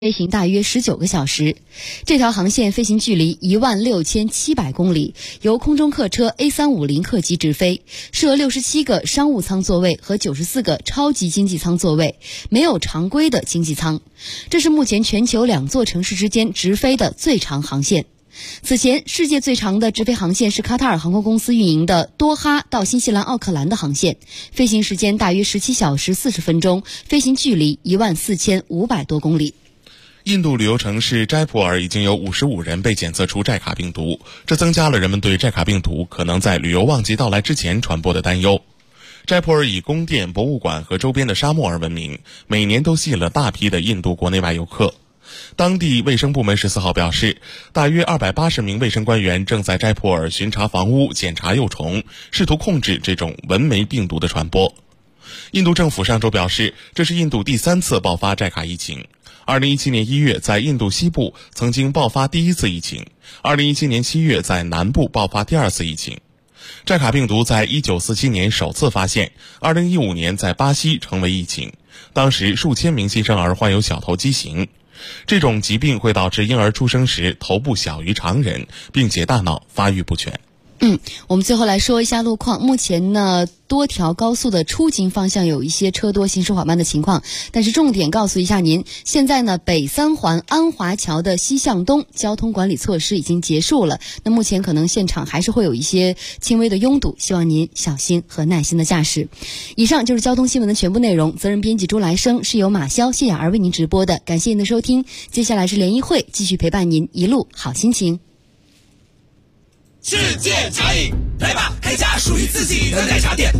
飞行大约19个小时，这条航线飞行距离16700公里，由空中客车 A350 客机直飞，设67个商务舱座位和94个超级经济舱座位，没有常规的经济舱。这是目前全球2座城市之间直飞的最长航线。此前，世界最长的直飞航线是卡塔尔航空公司运营的多哈到新西兰奥克兰的航线，飞行时间大约17小时40分钟，飞行距离14500多公里。 印度旅游城市斋普尔已经有55人被检测出寨卡病毒，这增加了人们对寨卡病毒可能在旅游旺季到来之前传播的担忧。斋普尔以宫殿、博物馆和周边的沙漠而闻名，每年都吸引了大批的印度国内外游客。当地卫生部门14号表示，大约280名卫生官员正在斋普尔巡查房屋、检查幼虫，试图控制这种蚊媒病毒的传播。印度政府上周表示，这是印度第3次爆发寨卡疫情。2017年1月在印度西部曾经爆发第1次疫情，2017年7月在南部爆发第2次疫情。寨卡病毒在1947年首次发现，2015年在巴西成为疫情，当时数千名新生儿患有小头畸形。这种疾病会导致婴儿出生时头部小于常人，并且大脑发育不全。 我们最后来说一下路况。目前呢，多条高速的出京方向有一些车多、行驶缓慢的情况，但是重点告诉一下您，现在呢，北三环安华桥的西向东交通管理措施已经结束了。那目前可能现场还是会有一些轻微的拥堵，希望您小心和耐心的驾驶。以上就是交通新闻的全部内容，责任编辑朱来生，是由马潇、谢雅儿为您直播的。感谢您的收听，接下来是联谊会，继续陪伴您一路好心情。 世界茶饮，来吧，开家属于自己的奶茶店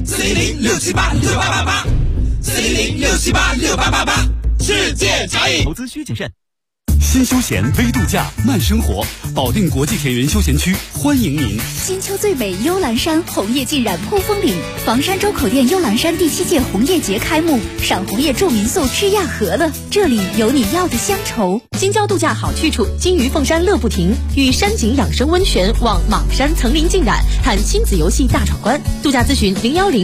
，400-678-6888，400-678-6888，世界茶饮。 投资需谨慎。新休闲微度假慢生活，保定国际田园休闲区欢迎您。 金秋最美幽兰山，红叶浸染扑风岭。房山周口店幽兰山第7届红叶节开幕，赏红叶住民宿吃亚和了，这里有你要的乡愁。 京郊度假好去处，金鱼凤山乐不停，与山景养生温泉望莽山层林尽染，谈亲子游戏大闯关。度假咨询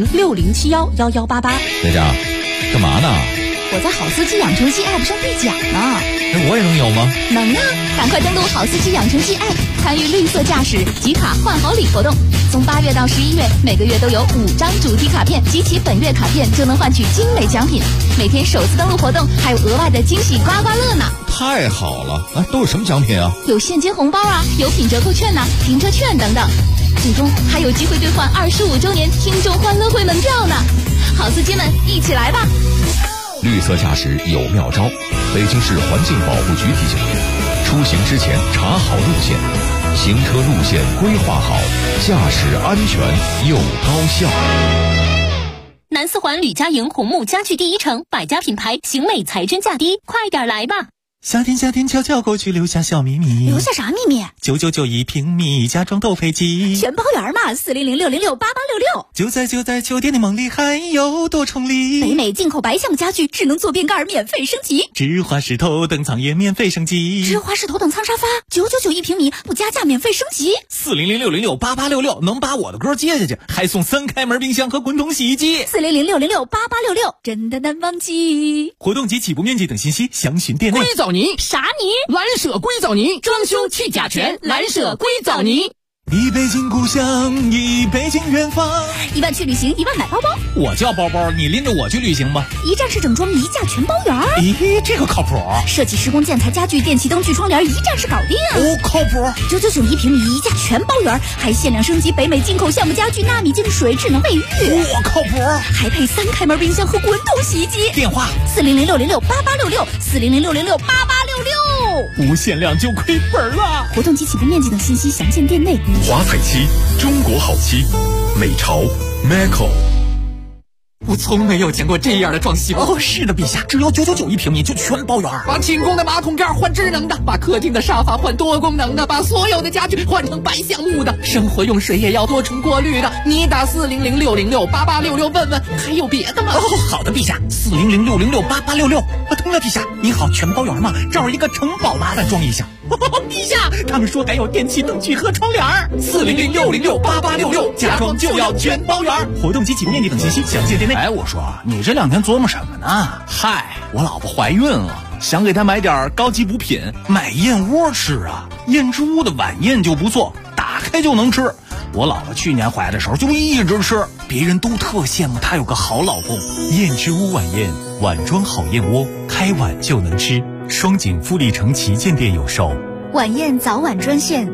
010-6071-1188。 队长，干嘛呢？ 我在好司机养成记 App 上兑奖呢。 那我也能有吗？ 能啊！赶快登录好司机养成记 App， 参与绿色驾驶集卡换好礼活动。从8月到11月，每个月都有5张主题卡片，集齐本月卡片就能换取精美奖品。每天首次登录活动还有额外的惊喜刮刮乐呢！ 太好了！都有什么奖品啊？ 有现金红包啊，有品折扣券呐、停车券等等。最终还有机会兑换25周年听众欢乐会门票呢！好司机们，一起来吧！ 绿色驾驶有妙招，北京市环境保护局提醒您：出行之前查好路线，行车路线规划好，驾驶安全又高效。 南四环吕家营红木家具第一城，百家品牌，型美才真价低，快点来吧！ 夏天悄悄过去，留下小秘密。 留下啥秘密 ？9991平米，家装都配齐， 全包圆嘛！400-606-8866。 就在酒店的梦里，还有多重礼。 北美进口白橡家具，智能坐便盖免费升级， 芝华士头等舱也免费升级， 芝华士头等舱沙发991平米，不加价免费升级。 400-606-8866能把我的歌接下去，还送3开门冰箱和滚筒洗衣机。 400-606-8866真的难忘记。 活动及起步面积等信息详询店内。 硅藻泥啥泥？ 蓝舍硅藻泥，装修去甲醛，蓝舍硅藻泥。 一北京故乡，一北京远方 ，1万去旅行，1万买包包。 我叫包包，你拎着我去旅行吧。 一站式整装，一价全包圆。 咦，这个靠谱。 设计施工建材家具电气灯具窗帘，一站式搞定。 靠谱。 999平米，一价全包圆，还限量升级北美进口橡木家具，纳米净水，智能卫浴。 靠谱。 还配3开门冰箱和滚筒洗衣机。 电话 400-606-8866，400-606-8866。 无限量就亏本了。 活动及起步面积等信息详见店内。 华彩漆，中国好漆，美潮 Maco。 我从没有见过这样的装修。是的，陛下，只要991平米就全包圆。 把寝宫的马桶盖换智能的，把客厅的沙发换多功能的，把所有的家具换成白橡木的，生活用水也要多重过滤的。你打400-606-8866问问，还有别的吗？ 好的，陛下，400-606-8866。通了，陛下，你好，全包圆吗？这儿一个城堡，麻烦装一下。陛下，他们说还有电气灯具和窗帘。 400-606-8866，家装就要全包圆。 活动及起步面积等信息详见店内。 我说你这2天琢磨什么呢？ 嗨，我老婆怀孕了。 想给他买点高级补品，买燕窝吃啊。燕之屋的晚宴就不错，打开就能吃。我姥姥去年怀的时候就一直吃，别人都特羡慕她有个好老公。 燕之屋晚宴，碗装好燕窝，开碗就能吃。双井富力城旗舰店有售。 晚宴早晚专线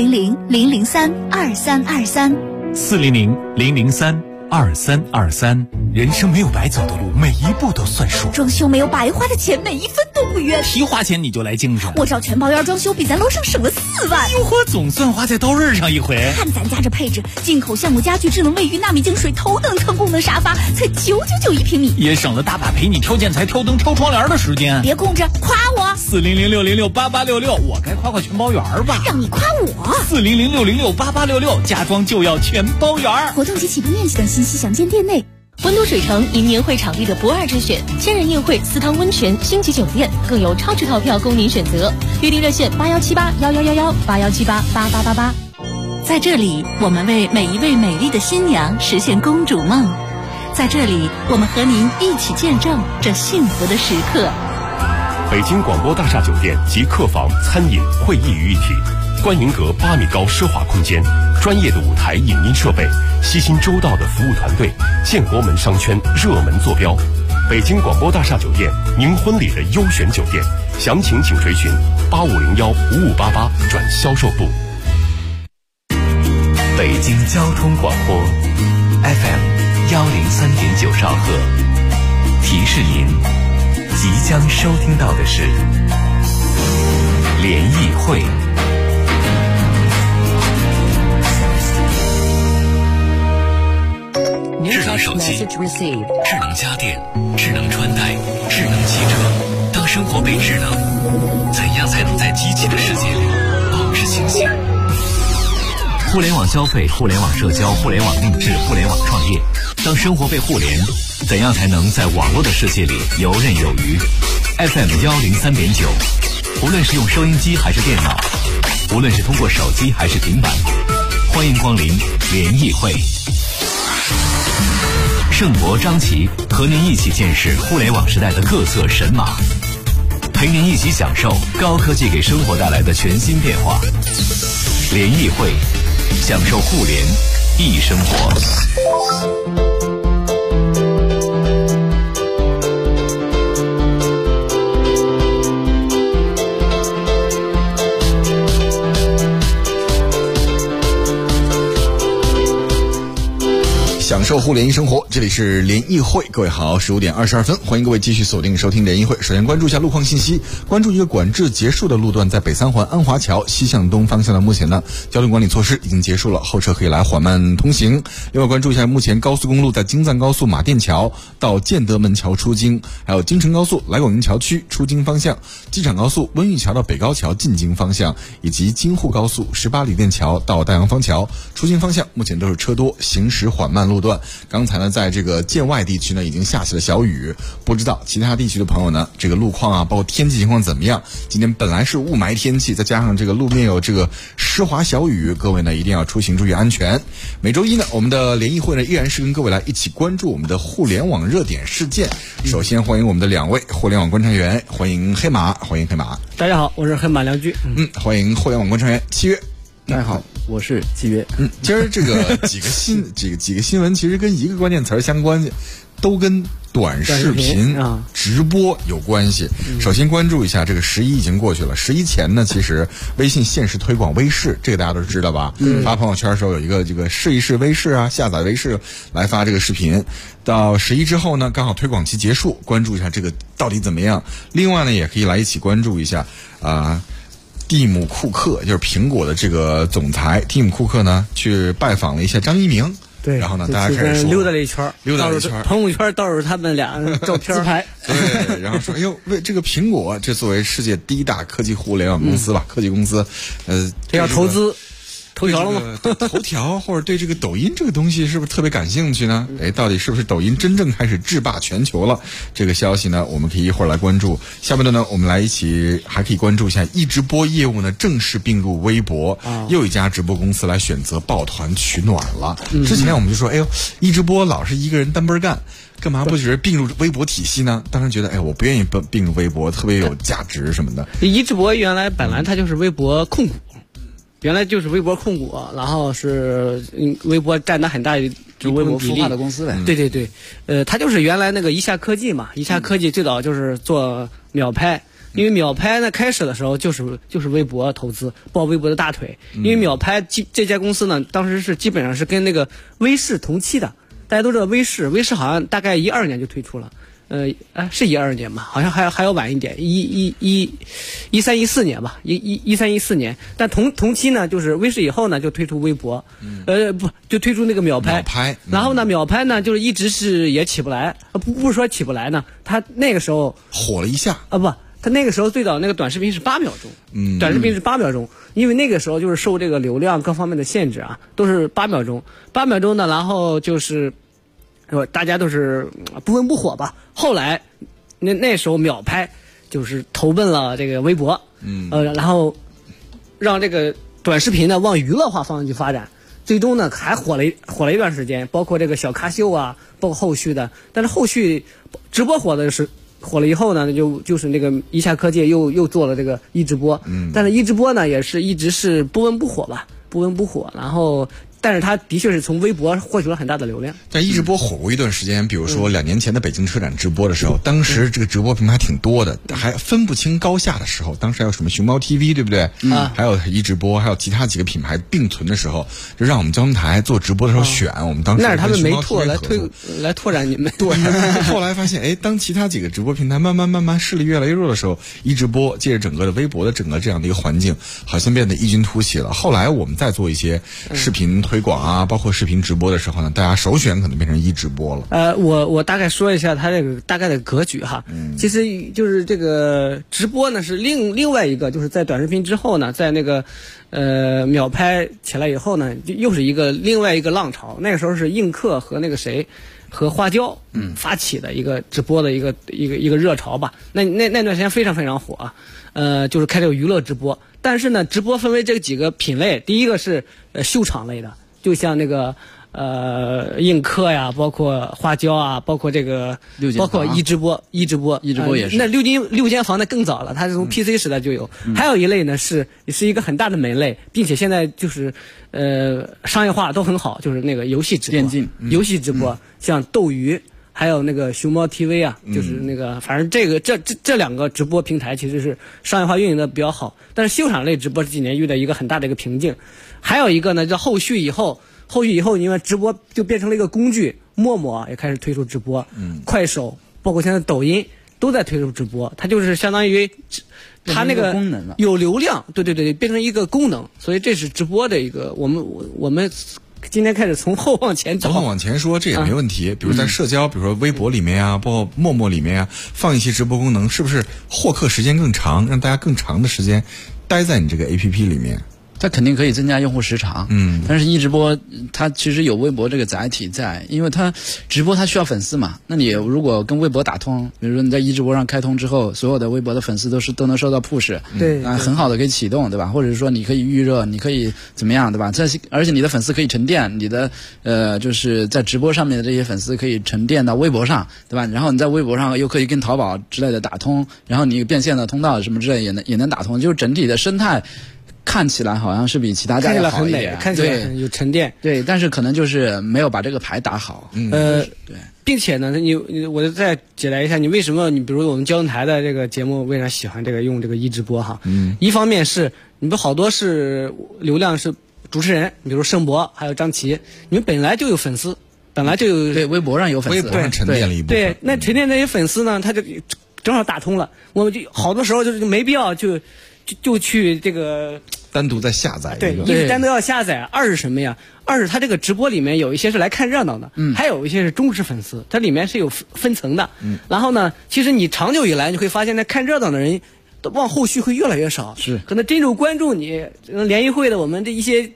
400-003-2323，400-003-2323。人生没有白走的路，每一步都算数。 装修没有白花的钱，每一分都不冤。 提花钱你就来精神， 我找全包院装修比咱楼上省了4万。 哟呵，总算花在刀刃上一回。 看咱家这配置，进口橡木家具、智能卫浴、纳米净水、头等舱功能沙发，才999一平米， 也省了大把陪你挑建材、挑灯、挑窗帘的时间。 别供着，夸我。 400-606-8866，我该夸全包园吧？ 让你夸我。 400-606-8866，家装就要全包园。 活动及起步面积等信息详见店内。 温都水城因年会场地的不二之选，千人宴会、4汤温泉、星级酒店，更有超值套票供您选择。预订热线81781111，8178888888。 在这里，我们为每一位美丽的新娘实现公主梦。在这里，我们和您一起见证这幸福的时刻。 北京广播大厦酒店集客房、餐饮、会议于一体，观云阁8米高奢华空间，专业的舞台影音设备，悉心周到的服务团队，建国门商圈热门坐标。北京广播大厦酒店，您婚礼的优选酒店，详情请垂询8501-5588转销售部。 北京交通广播 FM103.9兆赫，提示您即将收听到的是联谊会。智能手机、智能家电、智能穿戴、智能汽车，当生活被智能，怎样才能在机器的世界里保持清醒？互联网消费、互联网社交、互联网定制、互联网创业，当生活被互联，怎样才能在网络的世界里游刃有余？ FM103.9，无论是用收音机还是电脑，无论是通过手机还是平板，欢迎光临联谊会。盛博、张琪和您一起见识互联网时代的各色神马，陪您一起享受高科技给生活带来的全新变化。联谊会，享受互联易生活。 享受互联易生活，这里是联谊会，各位好，15点22分，欢迎各位继续锁定收听联谊会。首先关注一下路况信息，关注一个管制结束的路段，在北三环安华桥西向东方向的目前呢，交通管理措施已经结束了，后车可以来缓慢通行。另外关注一下目前高速公路在京藏高速马甸桥到建德门桥出京，还有京承高速来广营桥区出京方向，机场高速温榆桥到北高桥进京方向，以及京沪高速18里店桥到大洋坊桥出京方向，目前都是车多，行驶缓慢路段。刚才呢，在这个建外地区呢，已经下起了小雨，不知道其他地区的朋友呢，这个路况啊，包括天气情况怎么样？今天本来是雾霾天气，再加上这个路面有这个湿滑小雨，各位呢一定要出行注意安全。每周一呢，我们的联谊会呢，依然是跟各位来一起关注我们的互联网热点事件。首先欢迎我们的2位互联网观察员，欢迎黑马，欢迎黑马。 大家好，我是黑马梁居。 欢迎互联网观察员7月。 大家好，我是7月。 今儿这个几个新闻其实跟一个关键词相关，都跟短视频直播有关系。首先关注一下这个11已经过去了，11前呢，其实微信限时推广微视，这个大家都知道吧？发朋友圈的时候有一个这个试一试微视啊，下载微视来发这个视频。到11之后呢，刚好推广期结束，关注一下这个到底怎么样。另外呢，也可以来一起关注一下蒂姆·库克，就是苹果的这个总裁。蒂姆·库克呢，去拜访了一下张一鸣。 对， 然后呢，大家开始说溜达了一圈，朋友圈倒是他们俩照片自拍。 对，然后说，哎呦，为这个苹果，这作为世界第一大科技互联网公司吧，科技公司， 这要投资头条了吗？ 头条或者对这个抖音这个东西是不是特别感兴趣呢？到底是不是抖音真正开始制霸全球了？这个消息呢，我们可以一会儿来关注。下面的呢，我们来一起还可以关注一下易直播业务呢正式并入微博，又一家直播公司来选择抱团取暖了。之前我们就说，哎呦，易直播老是一个人单奔干。干嘛不觉得并入微博体系呢？当时觉得，我不愿意并入微博，特别有价值什么的。 易直播原来本来它就是微博控股，原来就是微博控股，然后是微博占了很大一就微博孵化的公司呗。 对，它就是原来那个一下科技嘛，一下科技最早就是做秒拍。因为秒拍呢，开始的时候就是微博投资抱微博的大腿，因为秒拍这家公司呢，当时是基本上是跟那个微视同期的。大家都知道微视好像大概12年就推出了，是12年吧，好像还要晚一点，13、14年吧，13、14年。但同期呢，就是微视以后呢就推出微博，就推出那个秒拍。然后呢，秒拍呢就是一直是也起不来，不是说起不来呢，它那个时候火了一下他那个时候最早那个短视频是8秒钟，短视频是8秒钟，因为那个时候就是受这个流量各方面的限制啊，都是8秒钟呢，然后就是大家都是不温不火吧。后来那时候秒拍就是投奔了这个微博，然后让这个短视频呢往娱乐化方向去发展，最终呢还火了一段时间，包括这个小咖秀啊，包括后续的。但是后续直播火了以后呢，就是那个一下科技又做了这个易直播，但是易直播呢也是一直是不温不火，然后。但是它的确是从微博获取了很大的流量。 但易直播火过一段时间，比如说2年前的北京车展直播的时候，当时这个直播平台挺多的，还分不清高下的时候，当时还有什么熊猫 TV 对不对？还有易直播，还有其他几个品牌并存的时候，就让我们交通台做直播的时候选，我们当时那是他们没拓来拓展你们。 对，后来发现，当其他几个直播平台慢慢势力越来越弱的时候，易直播借着整个的微博的整个这样的一个环境，好像变得异军突起了。后来我们再做一些视频推广啊，包括视频直播的时候呢，大家首选可能变成易直播了。 我大概说一下它这个大概的格局哈。其实就是这个直播呢是另外一个，就是在短视频之后呢，在那个秒拍起来以后呢，又是另外一个浪潮。那个时候是映客和那个谁和花椒发起的一个直播的一个热潮吧。那段时间非常非常火啊。就是开这个娱乐直播。但是呢，直播分为这几个品类，第一个是秀场类的。就像那个映客呀，包括花椒啊，包括这个，包括易直播也是。那六间房那更早了，它是从 PC 时代就有。还有一类呢是一个很大的门类，并且现在就是商业化都很好，就是那个游戏直播， 电竞游戏直播，像斗鱼。还有那个熊猫 TV 啊，就是那个，反正这两个直播平台其实是商业化运营的比较好，但是秀场类直播这几年遇到一个很大的一个瓶颈。还有一个呢，叫后续以后，因为直播就变成了一个工具，陌陌也开始推出直播，快手，包括现在抖音都在推出直播，它就是相当于它那个有流量，对，变成一个功能，所以这是直播的一个我们。今天开始从后往前找， 从后往前说，这也没问题。比如在社交，比如说微博里面啊，包括陌陌里面啊，放一些直播功能，是不是获客时间更长，让大家更长的时间待在你这个 APP 里面？ 它肯定可以增加用户时长，但是易直播它其实有微博这个载体在，因为它直播它需要粉丝嘛，那你如果跟微博打通，比如说你在易直播上开通之后，所有的微博的粉丝都能收到 push， 对， 很好的可以启动，对吧？或者是说你可以预热，你可以怎么样，对吧？而且你的粉丝可以沉淀，你的就是在直播上面的这些粉丝可以沉淀到微博上，对吧？然后你在微博上又可以跟淘宝之类的打通，然后你变现的通道什么之类也能打通，就是整体的生态。看起来好像是比其他家要好一点， 看起来有沉淀， 对，但是可能就是没有把这个牌打好， 对，并且呢，我再解答一下，你为什么你比如我们交通台的这个节目为啥喜欢用这个易直播哈？一方面是你们好多是流量是主持人，比如盛博还有张琪，你们本来就有粉丝，本来就有对微博上有粉丝， 微博上沉淀了一部分， 对，那沉淀那些粉丝呢，他就正好打通了，我们就好多时候就没必要就去这个单独再下载一个， 对，一是单独要下载，二是什么呀？二是它这个直播里面有一些是来看热闹的，还有一些是忠实粉丝，它里面是有分层的。然后呢，其实你长久以来你会发现，那看热闹的人往后续会越来越少， 是可能真正关注你联谊会的我们这一些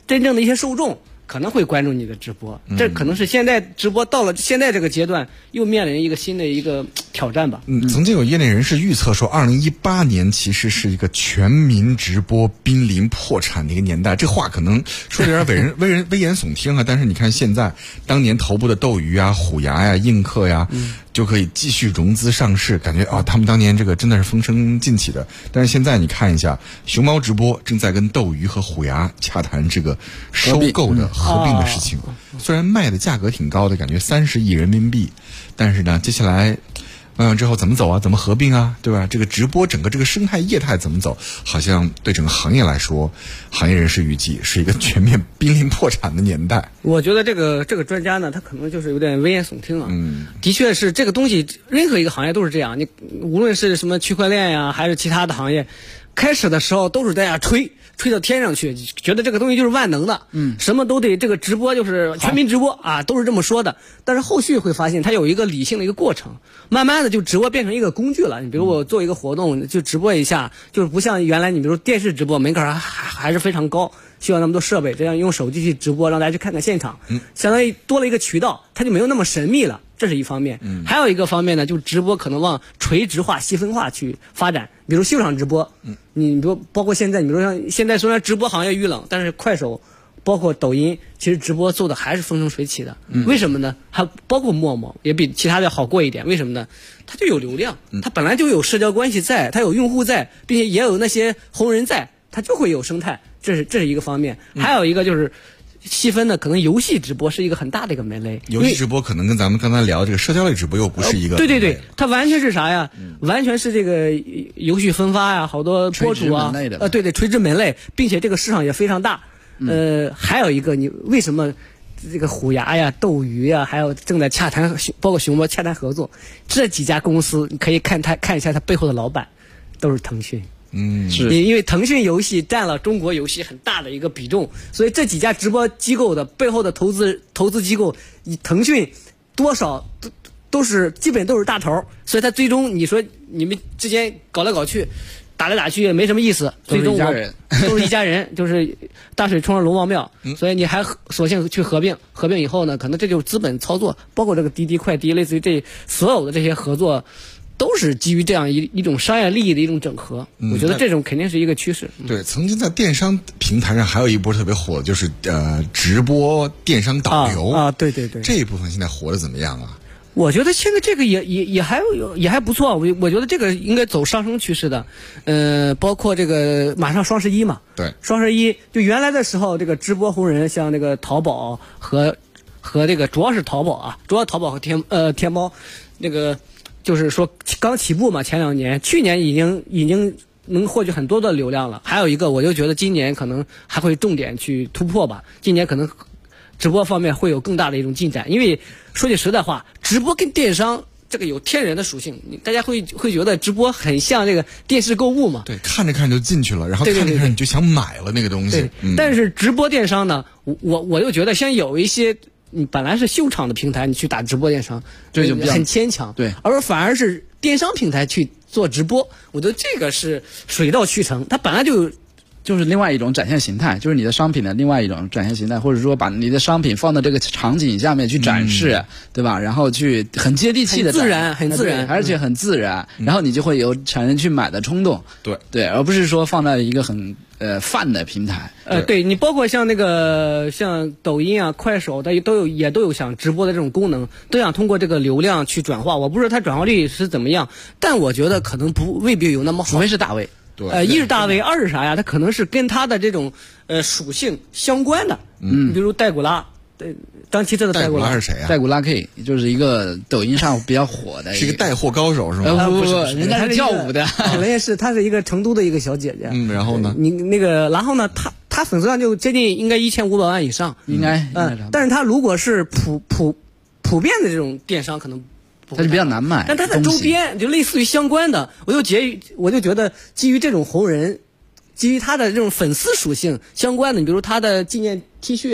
真正的一些受众可能会关注你的直播，这可能是现在直播到了现在这个阶段又面临一个新的一个挑战吧。 曾经有业内人士预测说，2018年其实是一个全民直播濒临破产的一个年代。这话可能说的有点危言耸听啊，但是你看现在，当年头部的斗鱼啊、虎牙呀、映客呀，就可以继续融资上市，感觉他们当年这个真的是风生尽起的。但是现在你看一下，熊猫直播正在跟斗鱼和虎牙洽谈这个收购的合并的事情，虽然卖的价格挺高的，感觉30亿人民币，但是呢，接下来之后怎么走啊？怎么合并啊？对吧？这个直播整个这个生态业态怎么走？好像对整个行业来说，行业人士预计是一个全面濒临破产的年代。 我觉得这个专家呢，他可能就是有点危言耸听啊。的确是这个东西，任何一个行业都是这样。你无论是什么区块链呀，还是其他的行业，开始的时候都是在那吹到天上去，觉得这个东西就是万能的，什么都得这个直播就是全民直播啊，都是这么说的。但是后续会发现它有一个理性的一个过程，慢慢的就直播变成一个工具了。你比如我做一个活动就直播一下，就是不像原来你比如电视直播门槛还是非常高，需要那么多设备，这样用手机去直播让大家去看看现场，相当于多了一个渠道，它就没有那么神秘了。这是一方面，还有一个方面呢，就是直播可能往垂直化、细分化去发展，比如秀场直播，你比如包括现在，你比如像现在虽然直播行业遇冷，但是快手，包括抖音，其实直播做的还是风生水起的。为什么呢？还包括陌陌也比其他的好过一点，为什么呢？它就有流量，它本来就有社交关系在，它有用户在，并且也有那些红人在，它就会有生态，这是一个方面。还有一个就是细分的，可能游戏直播是一个很大的一个门类。 游戏直播可能跟咱们刚才聊这个社交类直播又不是一个。 对，它完全是啥呀？完全是这个游戏分发呀，好多博主啊，对，垂直门类，并且这个市场也非常大。还有一个，你为什么这个虎牙呀、斗鱼呀，还有正在洽谈，包括熊猫洽谈合作，这几家公司你可以看一下它背后的老板，都是腾讯。 是因为腾讯游戏占了中国游戏很大的一个比重，所以这几家直播机构的背后的投资机构，腾讯多少都是基本都是大头，所以他最终你说你们之间搞来搞去，打来打去也没什么意思，最终都是一家人，就是大水冲了龙王庙，所以你还索性去合并以后呢，可能这就是资本操作，包括这个滴滴快滴，类似于这所有的这些合作。都是基于这样一种商业利益的一种整合，我觉得这种肯定是一个趋势。 对，曾经在电商平台上还有一波特别火，就是直播电商导游对， 这一部分现在火的怎么样啊？ 我觉得现在这个也还不错，我觉得这个应该走上升趋势的。包括这个马上双11嘛， 对， 双11就原来的时候，这个直播红人像那个淘宝和这个主要是淘宝和天猫那个。就是说刚起步嘛，前2年，去年已经能获取很多的流量了。还有一个，我就觉得今年可能还会重点去突破吧。今年可能直播方面会有更大的一种进展，因为说句实在话，直播跟电商这个有天然的属性，大家会觉得直播很像这个电视购物嘛。 对，看着看着就进去了，然后看着看你就想买了那个东西。 但是直播电商呢，我又觉得像有一些。你本来是秀场的平台，你去打直播电商， 这就很牵强。 对， 而反而是电商平台去做直播，我觉得这个是水到渠成。它本来就是另外一种展现形态，就是你的商品的另外一种展现形态，或者说把你的商品放到这个场景下面去展示，对吧？然后去很接地气的很自然， 而且很自然，然后你就会有产生去买的冲动。对，而不是说放在一个很泛的平台。 对你包括像像抖音啊、快手，它都有想直播的这种功能，都想通过这个流量去转化。我不知道它转化率是怎么样，但我觉得可能未必有那么好。 除非是大 V。 一是大 V，二是啥呀？它可能是跟它的这种属性相关的。比如戴古拉，张其特的戴古拉是谁啊？ 戴古拉 K 就是一个抖音上比较火的， 是一个带货高手是吗？ 不，人家是跳舞的， 她是一个成都的一个小姐姐。 然后呢？ 然后呢？她粉丝量就接近应该1500万以上， 应该。 但是她如果是普遍的这种电商，可能。 它就比较难卖， 但它在周边就类似于相关的，我就觉得基于这种红人，基于他的这种粉丝属性相关的，你比如他的纪念 T 恤啊，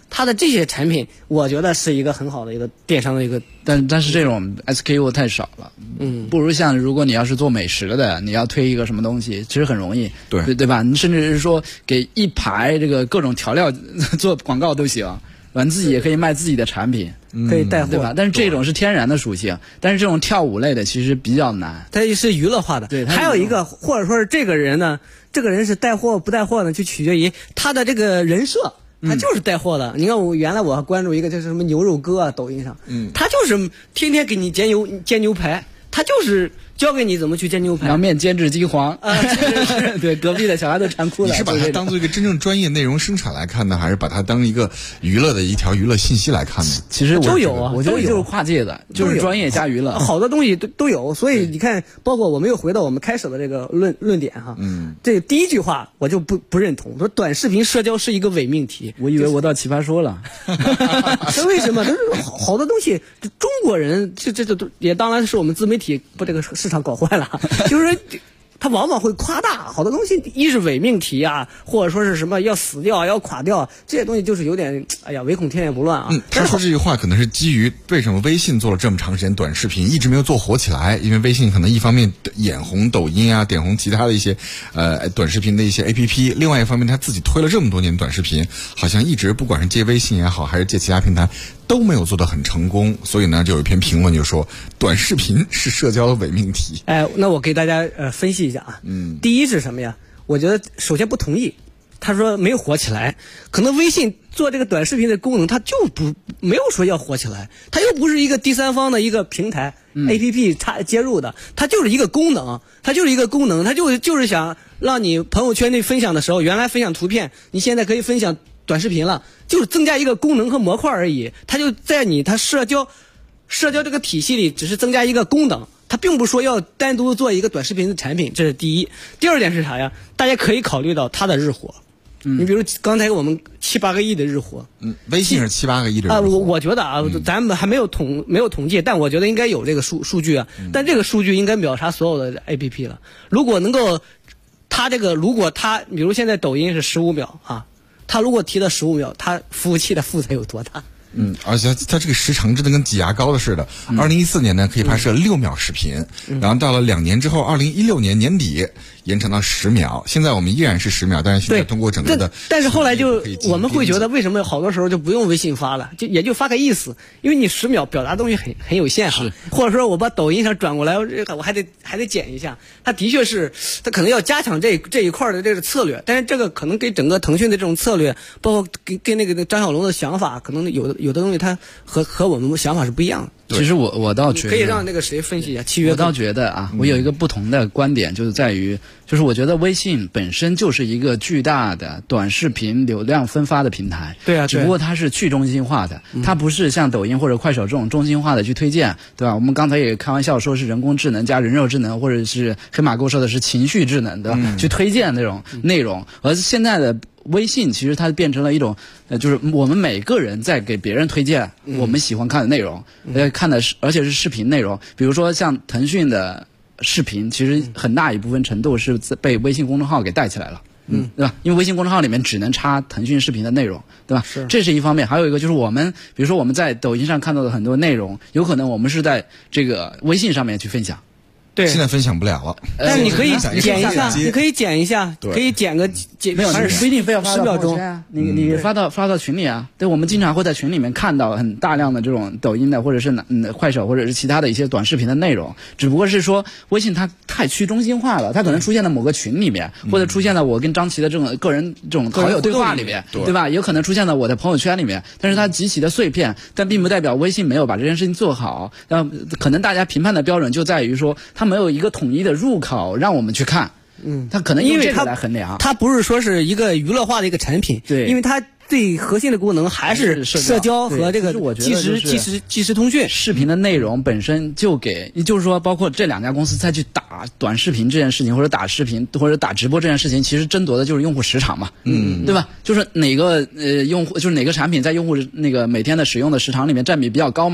它的这些产品，我觉得是一个很好的一个电商的一个， 但是这种 SKU 太少了，不如像如果你要是做美食的，你要推一个什么东西，其实很容易，对吧？你甚至是说给一排这个各种调料做广告都行，你自己也可以卖自己的产品， 可以带货， 对吧？但是这种是天然的属性，但是这种跳舞类的其实比较难， 它是娱乐化的。 对， 还有一个或者说是这个人呢，这个人是带货不带货呢，就取决于他的这个人设。他就是带货的，你看我原来我还关注一个就是什么牛肉哥啊，抖音上，他就是天天给你煎牛排，他就是教给你怎么去煎牛排， 凉面煎至金黄啊，对，隔壁的小孩都馋哭了。 你是把它当做一个真正专业内容生产来看呢，还是把它当一个娱乐的一条娱乐信息来看呢？ 其实都有啊， 我觉得就是跨界的，就是专业加娱乐， 好多东西都有。所以你看，包括我们又回到我们开始的这个论点哈，这第一句话我就不认同，说短视频社交是一个伪命题。 我以为我到奇葩说了， 这为什么？都是好多东西，中国人这也当然是我们自媒体把这个市场搞坏了，就是说他往往会夸大好多东西，一是伪命题啊，或者说是什么要死掉要垮掉，这些东西就是有点唯恐天下不乱啊。 他说这句话可能是基于为什么微信做了这么长时间短视频一直没有做火起来，因为微信可能一方面眼红抖音啊，点红其他的一些短视频的一些 APP， 另外一方面他自己推了这么多年短视频，好像一直不管是借微信也好还是借其他平台都没有做得很成功，所以呢就有一篇评论就说短视频是社交的伪命题。 那我给大家分析一下啊，第一是什么呀？我觉得首先不同意，他说没有火起来，可能微信做这个短视频的功能，它就没有说要火起来，它又不是一个第三方的一个平台，APP 接入的，它就是一个功能，它就是想让你朋友圈内分享的时候，原来分享图片，你现在可以分享短视频了，就是增加一个功能和模块而已，它就在它社交这个体系里只是增加一个功能，它并不说要单独做一个短视频的产品，这是第一。第二点是啥呀？大家可以考虑到它的日活，你比如刚才我们7、8个亿的日活， 微信是7、8个亿的日活我觉得啊，咱们还没有统计，但我觉得应该有这个数据啊，但这个数据应该秒杀所有的 APP 了。如果能够，如果比如现在抖音是15秒啊，它如果提到15秒，它服务器的负载有多大？ 而且它这个时长真的跟挤牙膏的似的。2014年呢可以拍摄6秒视频，然后到了2年之后，2016年年底延长到10秒。现在我们依然是10秒，但是现在通过整个的， 但是后来就我们会觉得为什么好多时候就不用微信发了，也就发个意思，因为你10秒表达东西很有限哈。或者说我把抖音上转过来，我还得剪一下。它的确是，它可能要加强这一块的这个策略，但是这个可能给整个腾讯的这种策略，包括跟那个张小龙的想法，可能有的东西它和我们想法是不一样的。 其实我倒觉得可以让那个谁分析一下契约。 我倒觉得啊，我有一个不同的观点，就是在于，就是我觉得微信本身就是一个巨大的短视频流量分发的平台。 对啊， 只不过它是去中心化的，它不是像抖音或者快手这种中心化的去推荐，对吧？我们刚才也开玩笑说是人工智能加人肉智能，或者是黑马沟说的是情绪智能，对吧？去推荐那种内容，而现在的微信其实它变成了一种，就是我们每个人在给别人推荐我们喜欢看的内容，看的是而且是视频内容。比如说像腾讯的视频，其实很大一部分程度是被微信公众号给带起来了，对吧？因为微信公众号里面只能插腾讯视频的内容，对吧？这是一方面。还有一个就是比如说我们在抖音上看到的很多内容，有可能我们是在这个微信上面去分享。 对， 现在分享不了了。 但是你可以剪一下，你可以剪一下，可以剪个没有，不一定非要发到 10秒钟啊。你发到群里啊。对，我们经常会在群里面看到很大量的这种抖音的，或者是快手，或者是其他的一些短视频的内容。只不过是说微信它太去中心化了，它可能出现在某个群里面，或者出现在我跟张琪的这种个人这种好友对话里面，对吧？有可能出现在我的朋友圈里面，但是它极其的碎片，但并不代表微信没有把这件事情做好。可能大家评判的标准就在于说，它没有一个统一的入口让我们去看，它可能因为这个来衡量， 它不是说是一个娱乐化的一个产品， 对， 因为它最核心的功能还是社交和这个即时通讯。 视频的内容本身就就是说，包括这2家公司再去打短视频这件事情，或者打视频或者打直播这件事情，其实争夺的就是用户时长嘛，对吧？就是哪个用户，就是哪个产品在用户那个每天的使用的时长里面占比比较高嘛。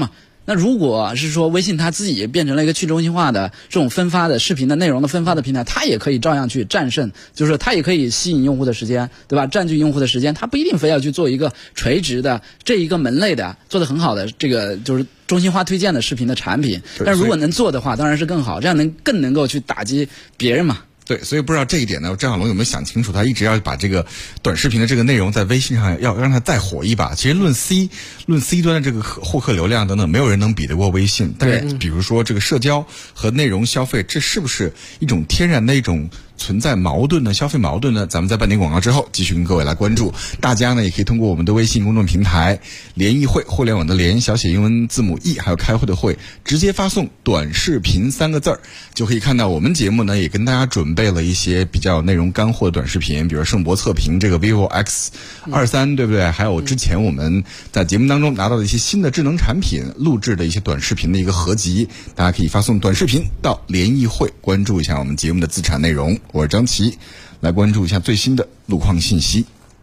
那如果是说微信它自己变成了一个去中心化的这种分发的视频的内容的分发的平台，它也可以照样去战胜，就是它也可以吸引用户的时间，对吧？占据用户的时间，它不一定非要去做一个垂直的这一个门类的做得很好的这个就是中心化推荐的视频的产品。但如果能做的话，当然是更好，这样更能够去打击别人嘛。 对，所以不知道这一点呢，张小龙有没有想清楚？他一直要把这个短视频的这个内容在微信上要让它再火一把。其实论 C 端的这个获客流量等等，没有人能比得过微信。但是比如说这个社交和内容消费，这是不是一种天然的一种存在矛盾的消费矛盾呢？咱们在半点广告之后继续跟各位来关注。大家呢也可以通过我们的微信公众平台联谊会，互联网的联，小写英文字母 E， 还有开会的会，直接发送短视频3个字就可以看到我们节目呢也跟大家准备了一些比较内容干货的短视频，比如圣博测评这个 vivo X23，对不对？还有之前我们在节目当中拿到的一些新的智能产品录制的一些短视频的一个合集，大家可以发送短视频到联谊会，关注一下我们节目的资产内容。我是张琪，来关注一下最新的路况信息。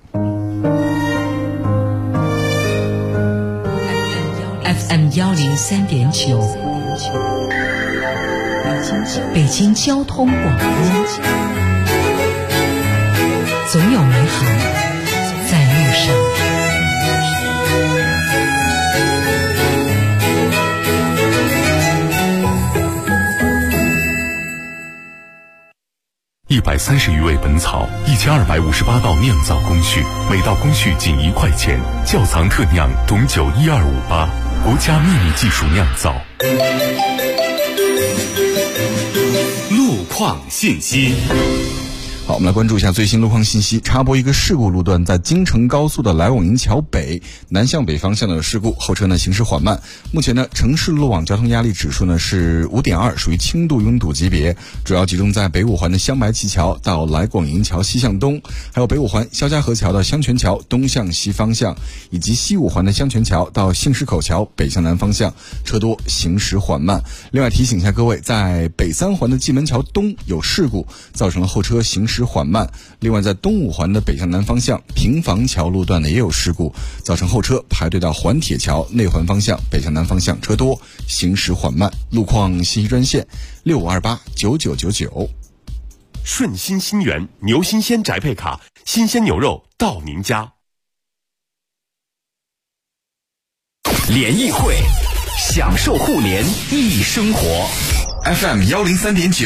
FM 103.9，北京交通广播，总有美好在路上。 130余味本草，1258道酿造工序，每道工序仅1块钱。窖藏特酿董酒12588，国家秘密技术酿造。 路况信息。 好，我们来关注一下最新路况信息。插播一个事故路段，在京承高速的来往营桥北南向北方向的事故，后车呢行驶缓慢。目前呢，城市路网交通压力指数呢是5.2，属于轻度拥堵级别，主要集中在北五环的香白旗桥到来广营桥西向东，还有北五环肖家河桥到香泉桥东向西方向，以及西五环的香泉桥到杏石口桥北向南方向，车多行驶缓慢。另外提醒一下各位，在北三环的蓟门桥东有事故，造成了后车行驶缓慢。另外在东五环的北向南方向平房桥路段呢也有事故，造成后车排队到环铁桥内环方向北向南方向，车多行驶缓慢。路况信息专线65289999。 顺心新源牛新鲜宅配卡，新鲜牛肉到您家。 联谊会，享受互联易生活。 FM 103.9。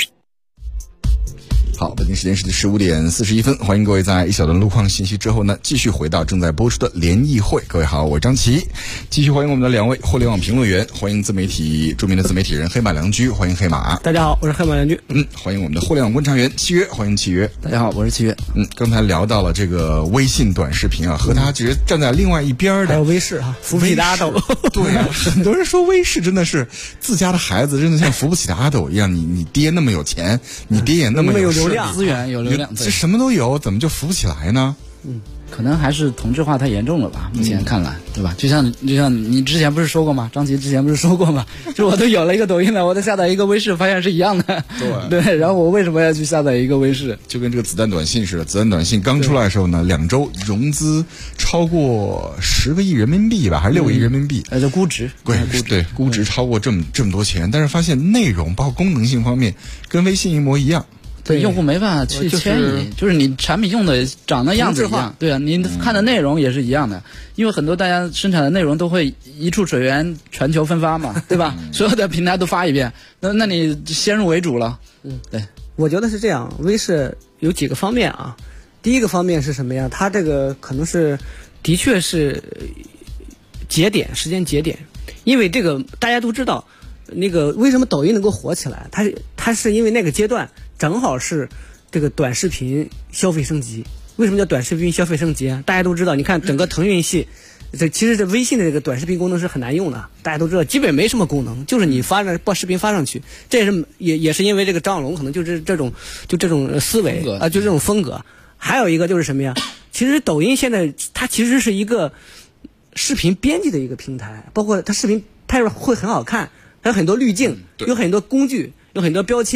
好，北京时间是15点41分，欢迎各位在一小段路况信息之后呢，继续回到正在播出的联谊会。各位好，我是张琪，继续欢迎我们的2位互联网评论员，欢迎著名的自媒体人黑马良驹，欢迎黑马。 大家好，我是黑马良驹。 欢迎我们的互联网观察员契约，欢迎契约。 大家好，我是契约。 刚才聊到了这个微信短视频啊，和他直接站在另外一边的， 还有微视啊，扶不起的阿斗。 对啊，很多人说微视真的是自家的孩子，真的像扶不起的阿斗一样。你爹那么有钱，你爹也那么有流量资源，有流量， 这什么都有，怎么就扶不起来呢？ 可能还是同质化太严重了吧，目前看来，对吧？就像你之前不是说过吗？张琪之前不是说过吗？就我都有了一个抖音了，我再下载一个微视，发现是一样的。对，然后我为什么要去下载一个微视？ 就跟这个子弹短信似的，子弹短信刚出来的时候呢，2周融资超过10个亿人民币吧，还是6个亿人民币？ 这估值， 对，估值超过这么多钱，但是发现内容包括功能性方面跟微信一模一样。 对，用户没办法去迁移，就是你产品用的长的样子一样，对啊，你看的内容也是一样的，因为很多大家生产的内容都会一处水源全球分发嘛，对吧？所有的平台都发一遍，那你先入为主了。对， 我觉得是这样，微视有几个方面啊。第一个方面是什么呀？它这个可能是的确是时间节点，因为这个大家都知道，那个为什么抖音能够火起来？它是因为那个阶段正好是这个短视频消费升级。为什么叫短视频消费升级啊？大家都知道，你看整个腾讯系，其实这微信的这个短视频功能是很难用的，大家都知道，基本没什么功能，就是你把视频发上去。这也是因为这个张小龙可能就是这种思维啊，就这种风格。还有一个就是什么呀？其实抖音现在它其实是一个视频编辑的一个平台，包括它视频拍出来会很好看，还有很多滤镜，有很多工具，有很多标签，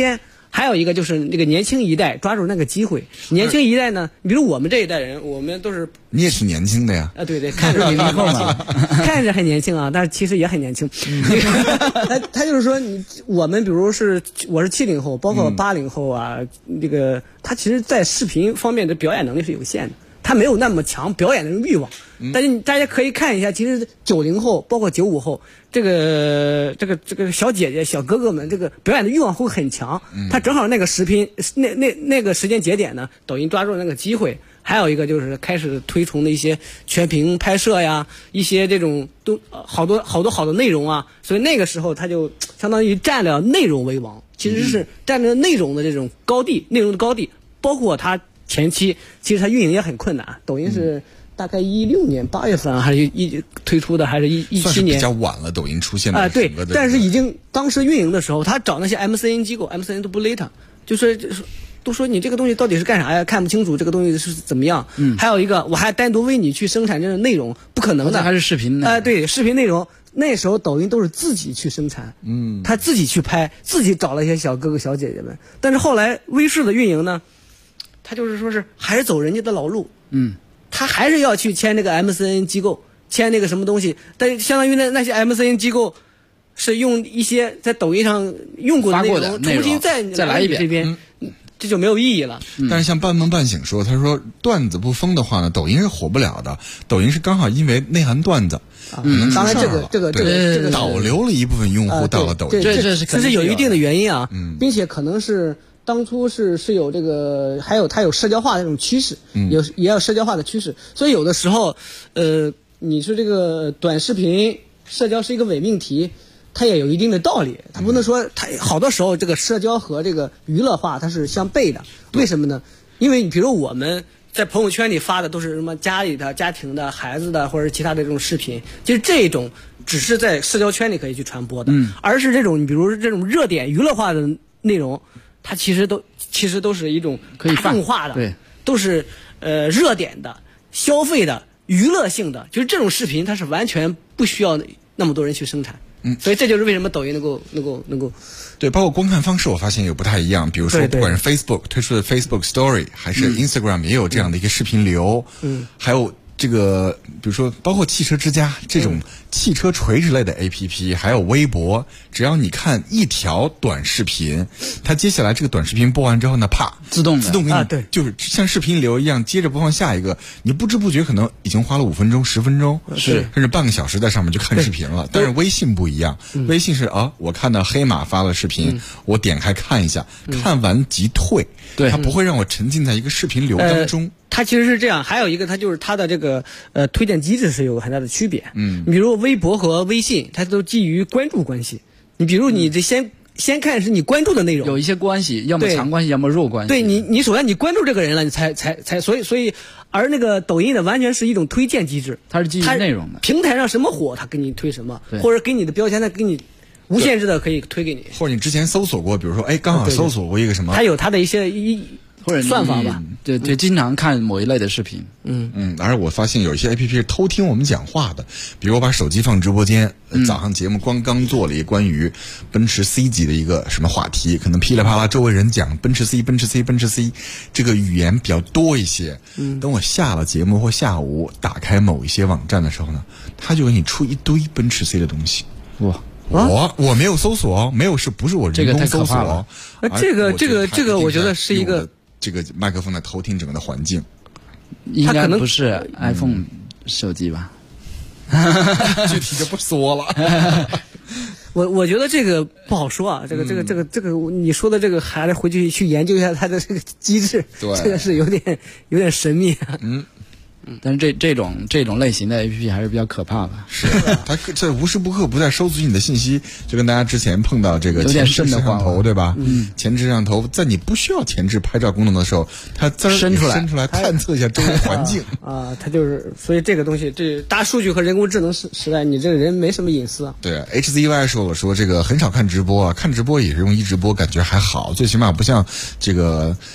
还有一个就是那个年轻一代抓住那个机会。年轻一代呢，比如我们这一代人，我们都是你也是年轻的呀。 对对，看着很年轻，看着很年轻啊，但是其实也很年轻。他就是说我们比如我是70后，包括80后啊，这个他其实在视频方面的表演能力是有限的，他没有那么强表演的欲望。但是大家可以看一下，其实90后包括95后，这个小姐姐小哥哥们，这个表演的欲望会很强。他正好那个视频那个时间节点呢，抖音抓住了那个机会。还有一个就是开始推崇的一些全屏拍摄呀，一些这种都好多好的内容啊，所以那个时候他就相当于占了内容为王，其实是占了内容的这种高地，内容的高地。包括他前期其实他运营也很困难，抖音是大概16年8月份还是推出的，还是17年， 比较晚了。抖音出现的对，但是已经当时运营的时候，他找那些 MCN 机构 ，MCN 都不勒他，都说你这个东西到底是干啥呀？看不清楚这个东西是怎么样。还有一个，我还单独为你去生产这个内容，不可能的。 还是视频呢？ 对，视频内容。那时候抖音都是自己去生产，他自己去拍，自己找了一些小哥哥小姐姐们。但是后来微视的运营呢，他就是说是还是走人家的老路，他还是要去签那个 MCN 机构，签那个什么东西。但是相当于那些 MCN 机构是用一些在抖音上用过的内容，重新再来一遍这边。这就没有意义了。 但是像半梦半醒说，他说段子不疯的话呢，抖音是火不了的。抖音是刚好因为内涵段子， 当然这个导流了一部分用户到了抖音， 这是有一定的原因啊，并且可能是当初是有这个，还有它有社交化的这种趋势，也有社交化的趋势，所以有的时候，你说这个短视频社交是一个伪命题。它也有一定的道理，它不能说它好多时候这个社交和这个娱乐化它是相悖的。为什么呢？因为你比如我们在朋友圈里发的都是什么家里的、家庭的、孩子的或者其他的这种视频，其实这种只是在社交圈里可以去传播的，而是这种你比如这种热点娱乐化的内容，它其实都是一种可以大众化的， 对， 都是热点的、消费的、娱乐性的，就是这种视频它是完全不需要那么多人去生产。所以这就是为什么抖音能够对，包括观看方式我发现也不太一样。比如说，不管是 Facebook 推出的 Facebook Story， 还是 Instagram 也有这样的一个视频流，还有这个，比如说包括汽车之家这种汽车垂直类的 APP， 还有微博，只要你看一条短视频，它接下来这个短视频播完之后呢，啪， 自动给你，对，就是像视频流一样，接着播放下一个，你不知不觉可能已经花了5分钟、10分钟，甚至半个小时在上面就看视频了。但是微信不一样，微信是我看到黑马发了视频，我点开看一下，看完即退，它不会让我沉浸在一个视频流当中。 它其实是这样，还有一个它就是它的这个推荐机制是有很大的区别。比如微博和微信，它都基于关注关系。你比如你这先看是你关注的内容， 有一些关系，要么强关系，要么弱关系。 对你首先你关注这个人了，你才所以，而那个抖音的完全是一种推荐机制， 它是基于内容的。 平台上什么火，它给你推什么，或者给你的标签，它给你无限制的可以推给你。 或者你之前搜索过，比如说刚好搜索过一个什么， 它有它的一些或者算法吧， 对，经常看某一类的视频。 而我发现有一些 APP 是偷听我们讲话的，比如我把手机放直播间，早上节目刚做了一个关于奔驰 C 级的一个什么话题，可能噼里啪啦周围人讲奔驰 C， 这个语言比较多一些。等我下了节目或下午打开某一些网站的时候呢，他就给你出一堆奔驰 C 的东西。我没有搜索没有，不是我人工搜索。 这个我觉得是一个这个麦克风在偷听整个的环境。 应该不是 iPhone 手机吧？ 具体就不说了。 我觉得这个不好说啊，这个你说的这个还得回去研究一下它的这个机制，这个是有点神秘啊。 但是这种类型的 APP 还是比较可怕的。 是，它这无时不刻不在收集你的信息，就跟大家之前碰到这个前置摄像头，对吧？前置摄像头在你不需要前置拍照功能的时候，它伸出来探测一下周围环境它就是，所以这个东西，这大数据和人工智能时代，你这个人没什么隐私啊。 对 ，HZY 说这个很少看直播啊，看直播也是用一直播，感觉还好，最起码不像这个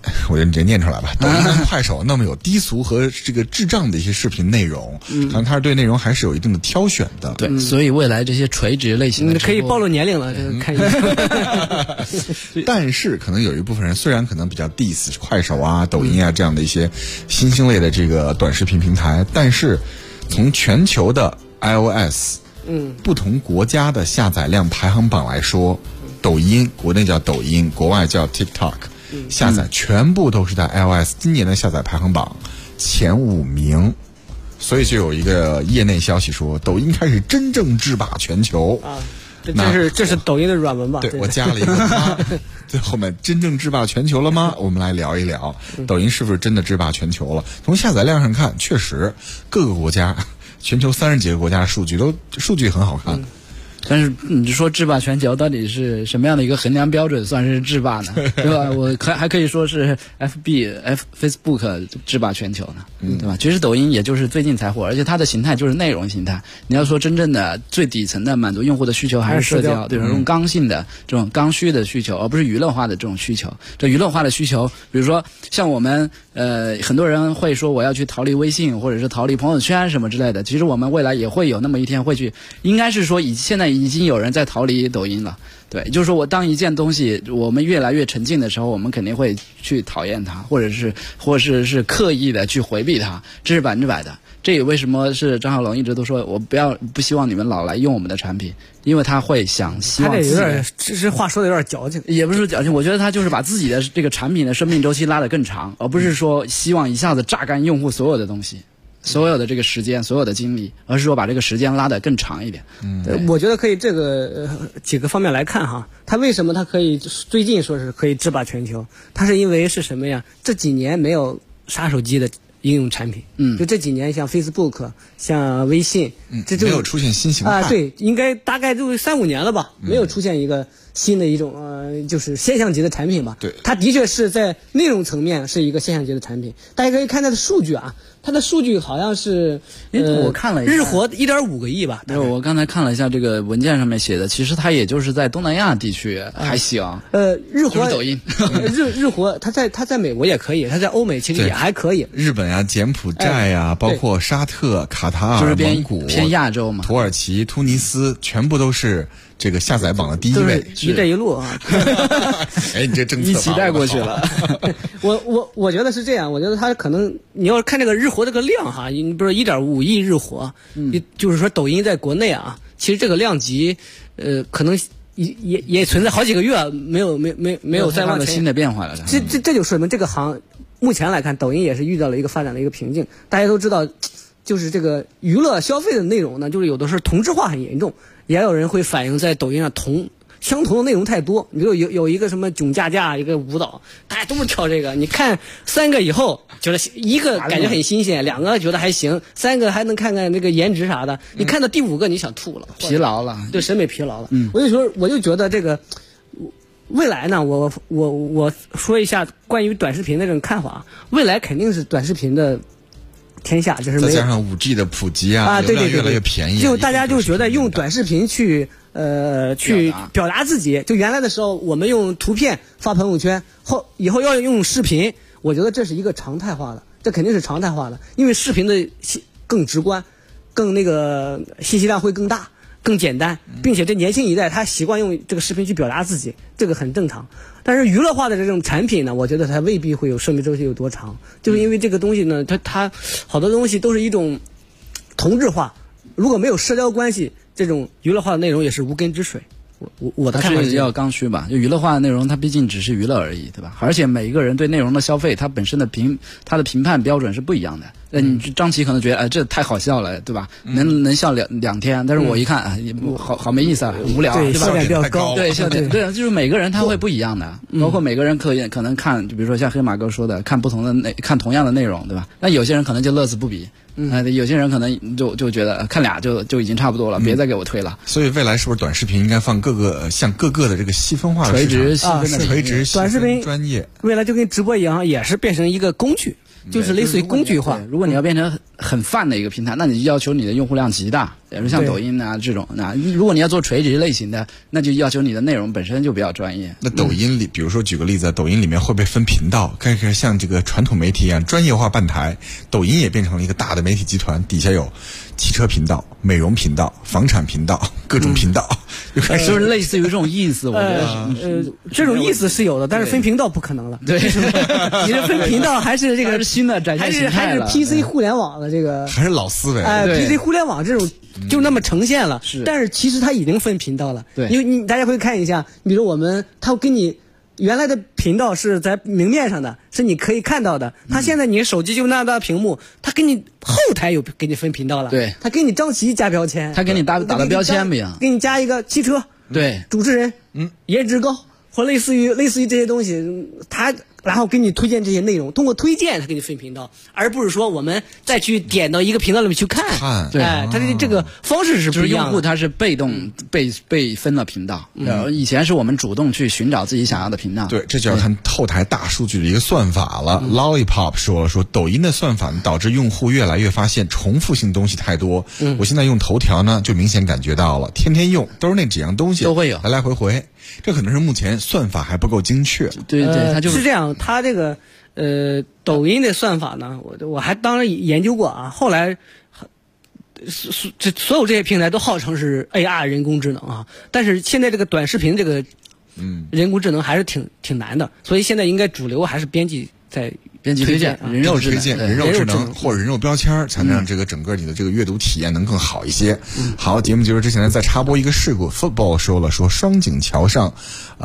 我就直接念出来吧。抖音跟快手那么有低俗和这个智障的一些视频内容，可能它是对内容还是有一定的挑选的。 对，所以未来这些垂直类型的可以暴露年龄了，这个看一下。 但是可能有一部分人虽然可能比较 diss 快手啊、抖音啊这样的一些新兴类的这个短视频平台，但是从全球的 iOS 不同国家的下载量排行榜来说，抖音国内叫抖音，国外叫 TikTok，下载全部都是在 iOS 今年的下载排行榜前5名，所以就有一个业内消息说，抖音开始真正制霸全球啊！这是抖音的软文吧？ 对，我加了一个最后面真正制霸全球了吗？我们来聊一聊，抖音是不是真的制霸全球了？从下载量上看，确实各个国家，全球30几个国家的数据很好看。 但是你说制霸全球到底是什么样的一个衡量标准算是制霸呢？对吧？我还可以说是 Facebook 制霸全球呢，对吧？其实抖音也就是最近才火，而且它的形态就是内容形态。你要说真正的最底层的满足用户的需求还是社交，对吧？这种刚性的这种刚需的需求，而不是娱乐化的这种需求。这娱乐化的需求，比如说像我们很多人会说我要去逃离微信或者是逃离朋友圈什么之类的。其实我们未来也会有那么一天会去，应该是说现在已经有人在逃离抖音了，对，就是说我当一件东西我们越来越沉浸的时候，我们肯定会去讨厌它，或者是刻意的去回避它，这是100%的。这也为什么是张小龙一直都说我不希望你们老来用我们的产品，因为他会希望他这有点，这话说的有点矫情， 也不是矫情，我觉得他就是把自己的这个产品的生命周期拉得更长，而不是说希望一下子榨干用户所有的东西。所有的这个时间，所有的精力，而是说把这个时间拉得更长一点。 我觉得可以这个几个方面来看哈，它为什么它可以最近说是可以制霸全球？它是因为是什么呀？这几年没有杀手机的应用产品，就这几年像 Facebook、像微信，这就没有出现新形态啊，对，应该大概就3-5年了吧，没有出现一个新的一种就是现象级的产品吧。 对， 它的确是在内容层面是一个现象级的产品。大家可以看它的数据啊，它的数据好像是我看了一下， 日活1.5个亿吧。 对，我刚才看了一下这个文件上面写的，其实它也就是在东南亚地区还行。 日活抖音， 日活，它在美国也可以，它在欧美其实也还可以。 日本呀、柬埔寨呀，包括沙特、卡塔尔、蒙古、 偏亚洲嘛， 土耳其、突尼斯，全部都是这个下载榜的第一位。 一带一路啊！ 哎，你这政策一起带过去了。 我觉得是这样，我觉得它可能你要看这个日活这个量哈，你比如说1.5亿日活，就是说抖音在国内啊，其实这个量级可能也存在好几个月没有再往前新的变化了。 这就说明这个目前来看，抖音也是遇到了一个发展的一个瓶颈。大家都知道，就是这个娱乐消费的内容呢，就是有的是同质化很严重，也有人会反映在抖音上相同的内容太多。你比如有一个什么囧架架一个舞蹈，大家都是跳这个，你看3个以后觉得一个感觉很新鲜，2个觉得还行，3个还能看看那个颜值啥的，你看到第5个你想吐了， 疲劳了， 对审美疲劳了。我就觉得这个未来呢，我说一下关于短视频的这种看法。未来肯定是短视频的天下，就是再加上5G 的普及啊， 对， 越来越便宜， 就大家就觉得用短视频去表达自己。就原来的时候，我们用图片发朋友圈，以后要用视频，我觉得这是一个常态化的，这肯定是常态化的，因为视频的更直观，更那个信息量会更大。更简单，并且这年轻一代他习惯用这个视频去表达自己，这个很正常。但是娱乐化的这种产品呢，我觉得它未必会有生命周期有多长，就是因为这个东西呢，它好多东西都是一种同质化，如果没有社交关系，这种娱乐化的内容也是无根之水。我的看法是要刚需吧，就娱乐化的内容它毕竟只是娱乐而已，对吧？而且每一个人对内容的消费，它本身的它的评判标准是不一样的。你张琪可能觉得这太好笑了，对吧？能笑两天，但是我一看好没意思啊，无聊，对吧？ 笑点比较高， 对笑点对，就是每个人他会不一样的，包括每个人可能看，就比如说像黑马哥说的，看同样的内容，对吧？那有些人可能就乐此不疲。有些人可能就觉得看俩就已经差不多了，别再给我推了。 所以未来是不是短视频应该放各个的这个细分化的垂直短视频专业， 未来就跟直播一样，也是变成一个工具，就是类似于工具化。 如果你要变成很泛的一个平台，那你要求你的用户量极大， 比如像抖音啊这种，那如果你要做垂直类型的，那就要求你的内容本身就比较专业。 那抖音里，比如说举个例子，抖音里面会不会分频道？看看像这个传统媒体一样专业化办台，抖音也变成了一个大的媒体集团，底下有汽车频道、美容频道、房产频道，各种频道， 就是类似于这种意思。我觉得这种意思是有的，但是分频道不可能了。 对， 你这分频道还是这个是新的展现形态了， 还是 PC 互联网的这个， 还是老思维。 PC 互联网这种就那么呈现了，但是其实它已经分频道了。 对， 因为大家会看一下，比如它跟你原来的频道是在明面上的，是你可以看到的。它现在你手机就那么大屏幕，它给你后台有给你分频道了。 对， 它给你张琪加标签， 它给你打的标签不一样， 给你加一个汽车， 对， 主持人，颜值高，或类似于这些东西，它然后给你推荐这些内容，通过推荐它给你分频道，而不是说我们再去点到一个频道里面去看。 对， 它的这个方式是不一样的。 就是用户他是被动被分了频道，以前是我们主动去寻找自己想要的频道。 对，这就要看后台大数据的一个算法了。Lollipop 说抖音的算法导致用户越来越发现重复性东西太多。我现在用头条呢，就明显感觉到了，天天用都是那几样东西， 都会有来来回回。这可能是目前算法还不够精确。 对对，它就是这样。它这个抖音的算法呢，我还当然研究过啊。后来所有这些平台都号称是 AI 人工智能啊，但是现在这个短视频这个人工智能还是挺难的，所以现在应该主流还是编辑推荐人肉智能或者人肉标签，才能让这个整个你的这个阅读体验能更好一些。好，节目结束之前呢，再插播一个事故。Football 说双井桥上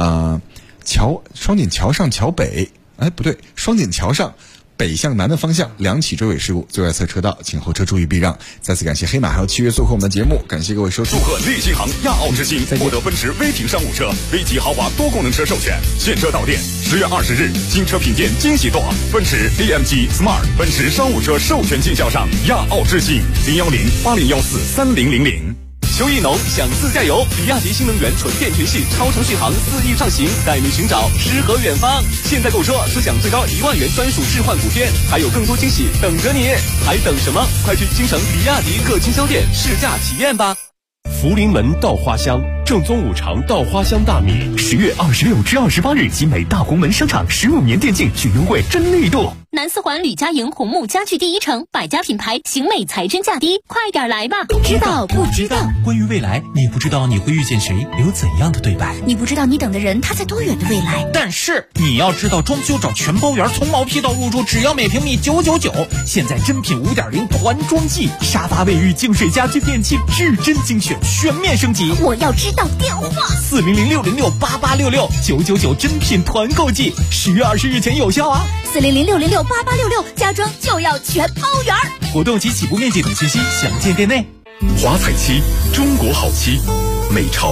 桥北，不对，双井桥上北向南的方向2起追尾事故，最外侧车道，请后车注意避让。再次感谢黑马还有契约做客我们的节目，感谢各位收听。 祝贺利新行亚奥之星获得奔驰 V 型商务车、V 级豪华多功能车授权，现车到店。10月20日，新车品鉴惊喜多，奔驰 AMG Smart 奔驰商务车授权经销商亚奥之星，010-8014-3000。秋意浓，想自驾游，比亚迪新能源纯电全系超程续航4亿畅行，带你寻找诗和远方。现在购车是享最高1万元专属置换补贴，还有更多惊喜等着你，还等什么？快去京城比亚迪各经销店试驾体验吧。 福临门稻花香，正宗五常稻花香大米，10月26至28日，集美大红门商场15年店庆巨优惠真力度。 南四环吕家营红木家具第一城，百家品牌，行美才真价低，快点来吧！知道不知道？ 关于未来，你不知道你会遇见谁，有怎样的对白？ 你不知道你等的人他在多远的未来？ 但是你要知道，装修找全包圆，从毛坯到入住，只要每平米999。现在真品5.0团装季，沙发、卫浴、净水、家居电器，至真精选，全面升级。 我要知道电话 ：400-606-8866，999真品团购季，10月20日前有效啊 ！400-606-8866，家装就要全包圆。 活动及起步面积等信息详见店内。 华彩漆，中国好漆，美潮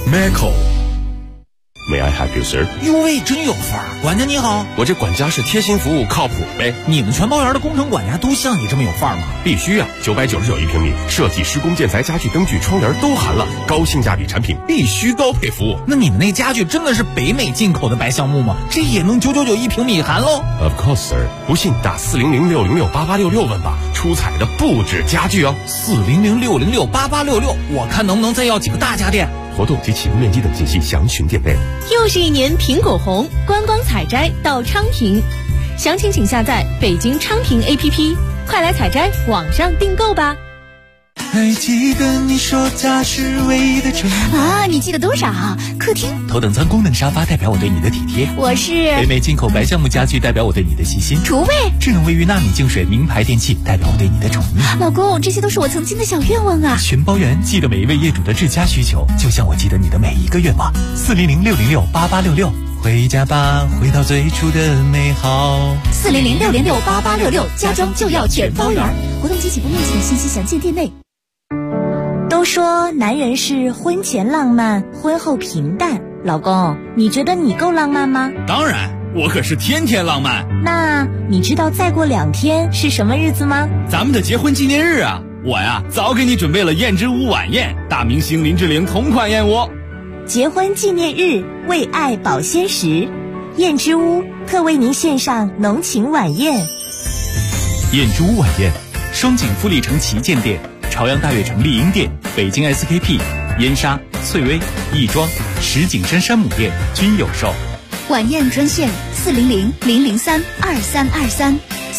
Macco。May I help you, sir？ 哟喂，真有范儿！管家你好， 我这管家是贴心服务，靠谱呗。 你们全包园的工程管家都像你这么有范儿吗？ 必须啊！999一平米，设计、施工、建材、家具、灯具、窗帘都含了，高性价比产品，必须高配服务。 那你们那家具真的是北美进口的白橡木吗？这也能999一平米含喽 ？Of course, sir。不信打400-606-8866问吧，出彩的不止家具哦。 400-606-8866，我看能不能再要几个大家电。 活动及起步面积等信息详询店内。 又是一年苹果红，观光采摘到昌平，详情请下载北京昌平 APP， 快来采摘，网上订购吧。 还记得你说家是唯一的城啊？你记得多少？客厅头等舱功能沙发代表我对你的体贴， 我是北美进口白橡木家具代表我对你的细心， 厨卫智能卫浴纳米净水名牌电器代表我对你的宠溺。 老公，这些都是我曾经的小愿望啊！ 全包圆，记得每一位业主的至佳需求，就像我记得你的每一个愿望。400-606-8866，回家吧，回到最初的美好。 400-606-8866，家装就要全包圆。活动及起步面积等信息详见店内。 都说男人是婚前浪漫，婚后平淡。老公，你觉得你够浪漫吗？ 当然，我可是天天浪漫。 那你知道再过2天是什么日子吗？ 咱们的结婚纪念日啊！我呀，早给你准备了燕之屋晚宴，大明星林志玲同款燕窝。 结婚纪念日，为爱保鲜时，燕之屋特为您献上浓情晚宴。 燕之屋晚宴，双井富力城旗舰店。 朝阳大悦城丽婴店、北京 SKP、燕莎、翠微、亦庄、石景山山姆店均有售。 晚宴专线400-003-2323。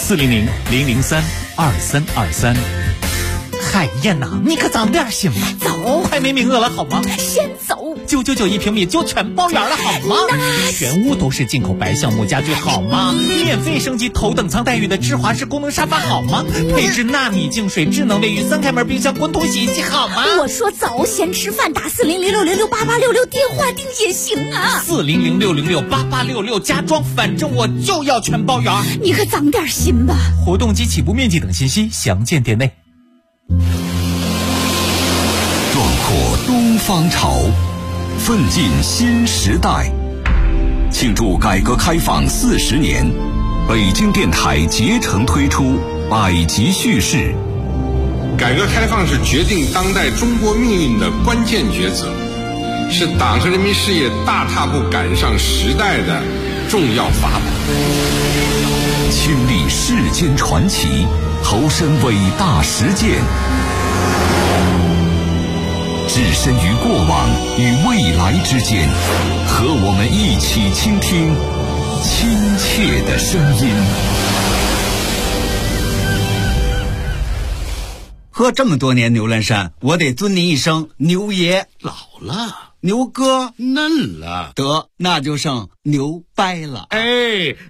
400-003-2323。海燕呐，你可长点心吧， 走，快没名额了好吗？ 先走。 999一平米就全包圆了好吗？全屋都是进口白橡木家具好吗？免费升级头等舱待遇的智华式功能沙发好吗？配置纳米净水智能卫浴3开门冰箱滚筒洗衣机好吗？ 我说走，先吃饭，打400-606-8866电话订也行啊。 400-606-8866家装，反正我就要全包圆。 你可长点心吧。 活动及起步面积等信息详见店内。 壮阔东方潮，奋进新时代。庆祝改革开放40年，北京电台竭诚推出百集叙事。 改革开放是决定当代中国命运的关键抉择，是党和人民事业大踏步赶上时代的重要法宝。 亲历世间传奇，投身伟大实践，置身于过往与未来之间，和我们一起倾听亲切的声音。 喝这么多年牛栏山，我得尊您一声牛爷。 老了， 牛哥嫩了， 得那就剩牛掰了。 哎。